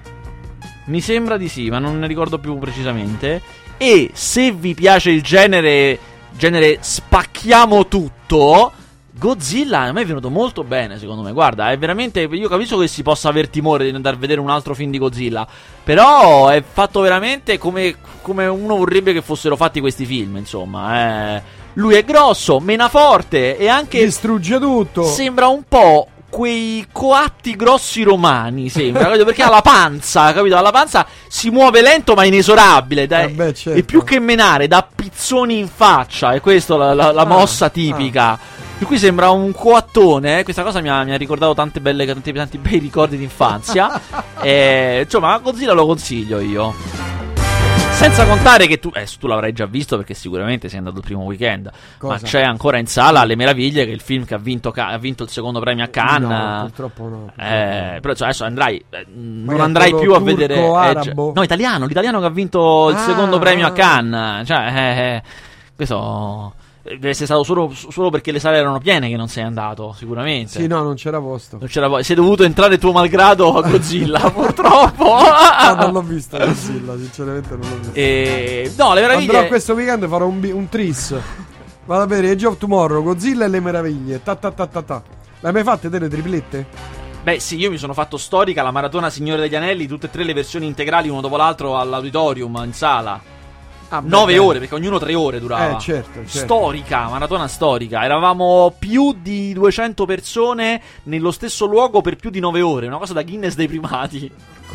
Mi sembra di sì, ma non ne ricordo più precisamente. E se vi piace il genere, genere spacchiamo tutto, Godzilla a me è venuto molto bene, secondo me. Guarda, è veramente... Io capisco che si possa aver timore di andare a vedere un altro film di Godzilla, però è fatto veramente come, come uno vorrebbe che fossero fatti questi film, insomma. Eh. Lui è grosso, mena forte e anche... distrugge tutto. Sembra un po' quei coatti grossi romani, sembra, capito? Perché ha la panza, capito? Ha la panza, si muove lento ma inesorabile, dai. Eh beh, certo. E più che menare, dà pizzoni in faccia, è questa la, la, la ah, mossa tipica. Ah. Per cui sembra un coattone, eh? Questa cosa mi ha, mi ha ricordato tante belle, tanti, tanti bei ricordi d'infanzia. E, insomma, Godzilla lo consiglio io. Senza contare che tu, eh, tu l'avrai già visto perché sicuramente sei andato il primo weekend. Cosa? Ma c'è ancora in sala Le Meraviglie, che è il film che ha vinto, ha vinto il secondo premio a Cannes. No, purtroppo no. Purtroppo eh, però cioè, adesso andrai, eh, non andrai più a vedere. Arabo? Eh, no, italiano, l'italiano che ha vinto il ah, secondo premio a Cannes. Cioè, eh, eh, questo. Deve essere stato solo, solo perché le sale erano piene che non sei andato, sicuramente. Sì, no, non c'era posto. Non c'era po- sei dovuto entrare tuo malgrado a Godzilla, purtroppo. No, non l'ho visto Godzilla, sinceramente non l'ho visto. E... No, Le Meraviglie. Andrò questo weekend farò un, bi- un tris. Vado a vedere Edge of Tomorrow, Godzilla e Le Meraviglie. Ta ta ta ta ta. L'hai mai fatte delle triplette? Beh sì, io mi sono fatto storica, la maratona Signore degli Anelli, tutte e tre le versioni integrali uno dopo l'altro all'auditorium, in sala. Ah, nove ore, perché ognuno tre ore durava. Eh, certo, certo. Storica, maratona storica. Eravamo più di duecento persone nello stesso luogo per più di nove ore. Una cosa da Guinness dei primati.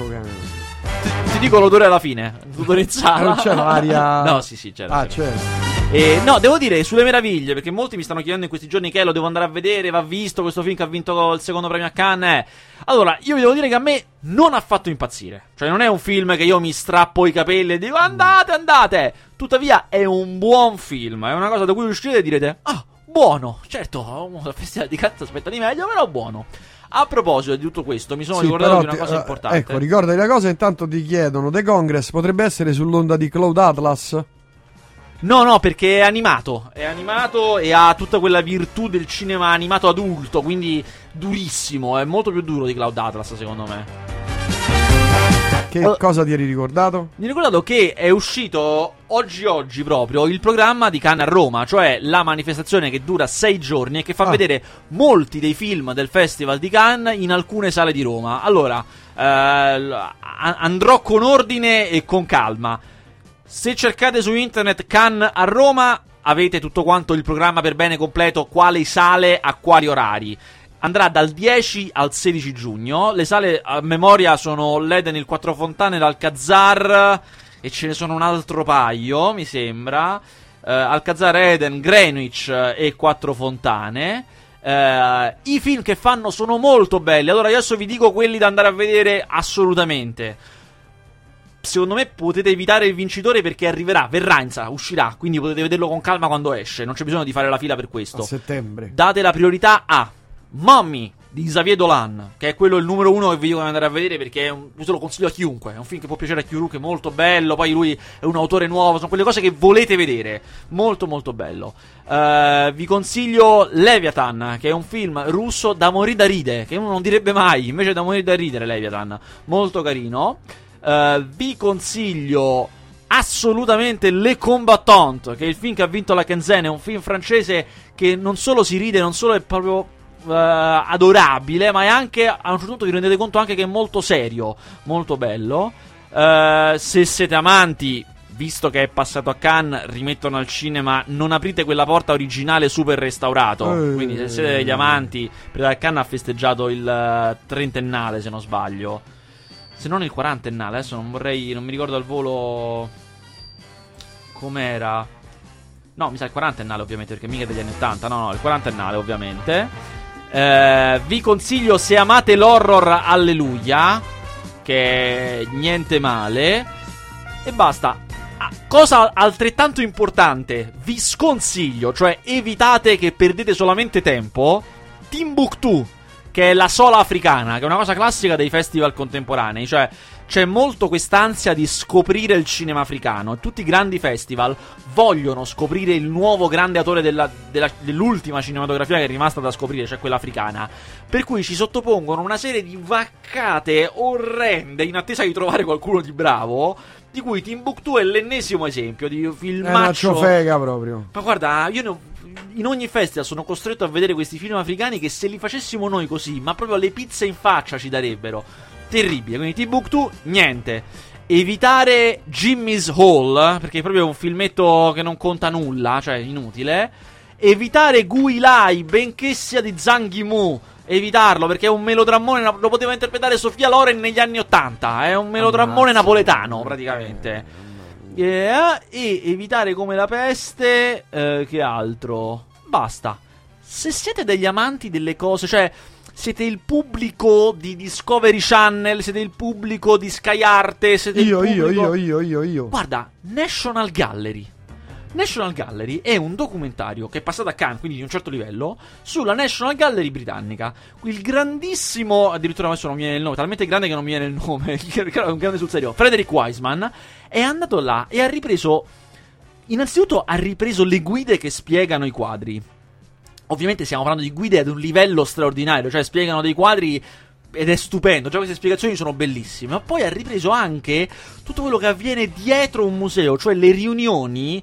Ti, ti dico l'odore alla fine. L'odore in sala. Non c'era l'aria. No, sì, sì, c'era. Ah, c'era. certo. E, no, devo dire, sulle meraviglie, perché molti mi stanno chiedendo in questi giorni che lo devo andare a vedere, va visto questo film che ha vinto il secondo premio a Cannes. Eh. Allora, io vi devo dire che a me non ha fatto impazzire. Cioè, non è un film che io mi strappo i capelli e dico andate, andate. Tuttavia, è un buon film. È una cosa da cui uscite e direte, ah, buono. Certo, un festival di cazzo aspetta di meglio, però buono. A proposito di tutto questo, mi sono sì, ricordato di una cosa ti, importante. Ecco, ricordati la cosa, intanto ti chiedono, The Congress potrebbe essere sull'onda di Cloud Atlas? No, no, perché è animato, è animato e ha tutta quella virtù del cinema animato adulto, quindi durissimo, è molto più duro di Cloud Atlas secondo me. Che allora, cosa ti eri ricordato? Mi ho ricordato che è uscito oggi oggi proprio il programma di Cannes a Roma, cioè la manifestazione che dura sei giorni e che fa ah. vedere molti dei film del Festival di Cannes in alcune sale di Roma. Allora, eh, andrò con ordine e con calma. Se cercate su internet Cannes a Roma, avete tutto quanto il programma per bene completo, quali sale, a quali orari. Andrà dal dieci al sedici giugno. Le sale a memoria sono l'Eden, il Quattro Fontane, l'Alcazar e ce ne sono un altro paio, mi sembra. Uh, Alcazar, Eden, Greenwich e Quattro Fontane. Uh, I film che fanno sono molto belli. Allora adesso vi dico quelli da andare a vedere assolutamente. Secondo me potete evitare il vincitore perché arriverà, verrà in sala, uscirà, quindi potete vederlo con calma quando esce, non c'è bisogno di fare la fila per questo. A settembre. Date la priorità a Mummy di Xavier Dolan, che è quello il numero uno che vi dico che andare a vedere perché è un, io te lo consiglio a chiunque, è un film che può piacere a chiunque, molto bello, poi lui è un autore nuovo, sono quelle cose che volete vedere, molto molto bello. Uh, vi consiglio Leviathan, che è un film russo da morire da ride, che uno non direbbe mai, invece è da morire da ridere Leviathan, molto carino. Uh, vi consiglio assolutamente Le Combattant, che è il film che ha vinto la Kenzen, è un film francese che non solo si ride, non solo è proprio uh, adorabile, ma è anche, a un certo punto vi rendete conto anche che è molto serio, molto bello. Uh, se siete amanti visto che è passato a Cannes, rimettono al cinema Non aprite quella porta originale super restaurato. Eh. Quindi se siete degli amanti, perché a Cannes ha festeggiato il uh, trentennale, se non sbaglio, se non il quarantennale. Adesso non vorrei, non mi ricordo al volo com'era. No, mi sa il quarantennale ovviamente, perché mica degli anni ottanta. No, no, il quarantennale ovviamente. eh, Vi consiglio, se amate l'horror, Alleluia, che è niente male. E basta. Ah, cosa altrettanto importante, vi sconsiglio, cioè evitate che perdete solamente tempo, Timbuktu, che è la sola africana, che è una cosa classica dei festival contemporanei. Cioè c'è molto quest'ansia di scoprire il cinema africano. Tutti i grandi festival vogliono scoprire il nuovo grande autore della, della, dell'ultima cinematografia che è rimasta da scoprire, cioè quella africana. Per cui ci sottopongono una serie di vaccate orrende in attesa di trovare qualcuno di bravo, di cui Timbuktu è l'ennesimo esempio di filmaccio. È una ciofega proprio. Ma guarda, io ne ho, in ogni festival sono costretto a vedere questi film africani che se li facessimo noi così, ma proprio le pizze in faccia ci darebbero. Terribile. Quindi Timbuktu, niente. Evitare Jimmy's Hall, perché è proprio un filmetto che non conta nulla, cioè inutile. Evitare Gui Lai, benché sia di Zhang Yimou. Evitarlo, perché è un melodrammone, lo poteva interpretare Sofia Loren negli anni ottanta. È un melodrammone Ammazza. napoletano praticamente. Yeah. E evitare come la peste. eh, Che altro? Basta. Se siete degli amanti delle cose, cioè siete il pubblico di Discovery Channel, siete il pubblico di Sky Arte, siete Io, il pubblico... io, io, io, io, io. Guarda, National Gallery. National Gallery è un documentario che è passato a Cannes, quindi di un certo livello, sulla National Gallery britannica. Il grandissimo, addirittura adesso non mi viene il nome, talmente grande che non mi viene il nome, è un grande sul serio, Frederick Wiseman, è andato là e ha ripreso, innanzitutto ha ripreso le guide che spiegano i quadri. Ovviamente stiamo parlando di guide ad un livello straordinario, cioè spiegano dei quadri ed è stupendo, già queste spiegazioni sono bellissime. Ma poi ha ripreso anche tutto quello che avviene dietro un museo, cioè le riunioni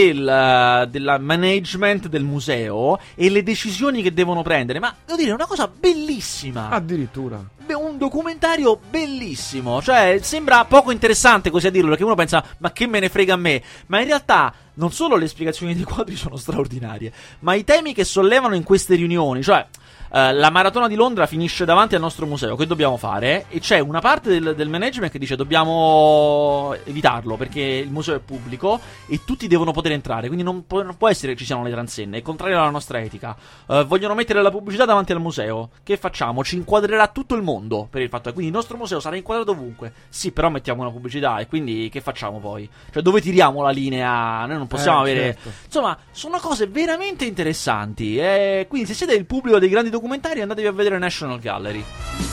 del, della management del museo e le decisioni che devono prendere. Ma devo dire, è una cosa bellissima. Addirittura. Beh, un documentario bellissimo. Cioè, sembra poco interessante così a dirlo, perché uno pensa, ma che me ne frega a me? Ma in realtà non solo le spiegazioni dei quadri sono straordinarie, ma i temi che sollevano in queste riunioni. Cioè, Uh, la maratona di Londra finisce davanti al nostro museo. Che dobbiamo fare? E c'è una parte del, del management che dice dobbiamo evitarlo perché il museo è pubblico e tutti devono poter entrare, quindi non può, non può essere che ci siano le transenne, è contrario alla nostra etica. Uh, vogliono mettere la pubblicità davanti al museo. Che facciamo? Ci inquadrerà tutto il mondo per il fatto che quindi il nostro museo sarà inquadrato ovunque. Sì, però mettiamo una pubblicità e quindi che facciamo poi? Cioè, dove tiriamo la linea? Noi non possiamo eh, avere certo. Insomma, sono cose veramente interessanti e quindi se siete il pubblico dei grandi documentari andatevi a vedere National Gallery.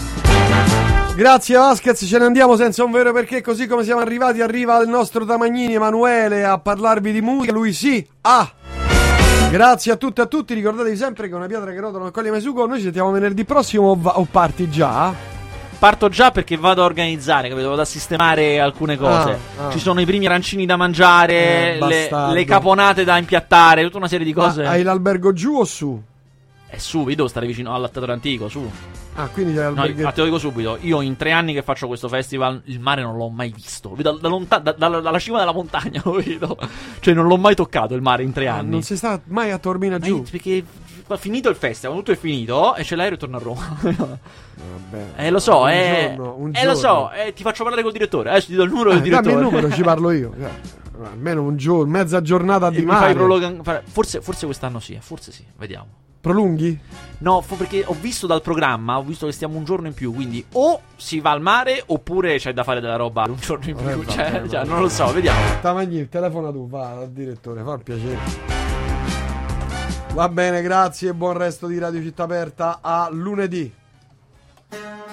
Grazie Vasquez, ce ne andiamo senza un vero perché, così come siamo arrivati arriva il nostro Tamagnini Emanuele a parlarvi di musica. Lui sì, ah! Grazie a tutti e a tutti, ricordatevi sempre che una pietra che rotola non accoglie mai sugo. Noi ci sentiamo venerdì prossimo o, va- o parti già? Parto già perché vado a organizzare, capito? Vado a sistemare alcune cose. Ah, ah. Ci sono i primi arancini da mangiare, eh, le, le caponate da impiattare, tutta una serie di cose. Ah, hai l'albergo giù o su? È su, io devo stare vicino al lattatore antico, su. Ah, quindi c'è l'albergo. No, te lo dico subito, io in tre anni che faccio questo festival il mare non l'ho mai visto. Da, da lontan- da, da, dalla cima della montagna lo vedo. Cioè non l'ho mai toccato il mare in tre ah, anni. Non sei stato mai a Taormina giù? Perché finito il festival, tutto è finito e c'è l'aereo e torno a Roma. Vabbè. Eh lo so, un eh, giorno, un eh lo so, eh, ti faccio parlare col direttore. Adesso ti do il numero del eh, direttore. Dammi il numero, ci parlo io. Almeno un giorno, mezza giornata di e mare. Mi fai prolog- forse, forse quest'anno sì, forse sì, vediamo. Prolunghi? No, perché ho visto dal programma, ho visto che stiamo un giorno in più, quindi o si va al mare oppure c'è da fare della roba un giorno in più. Vabbè, cioè, vabbè, cioè, non lo so, vediamo. Tamagni, telefona tu, va al direttore, fa un piacere. Va bene, grazie e buon resto di Radio Città Aperta. A lunedì.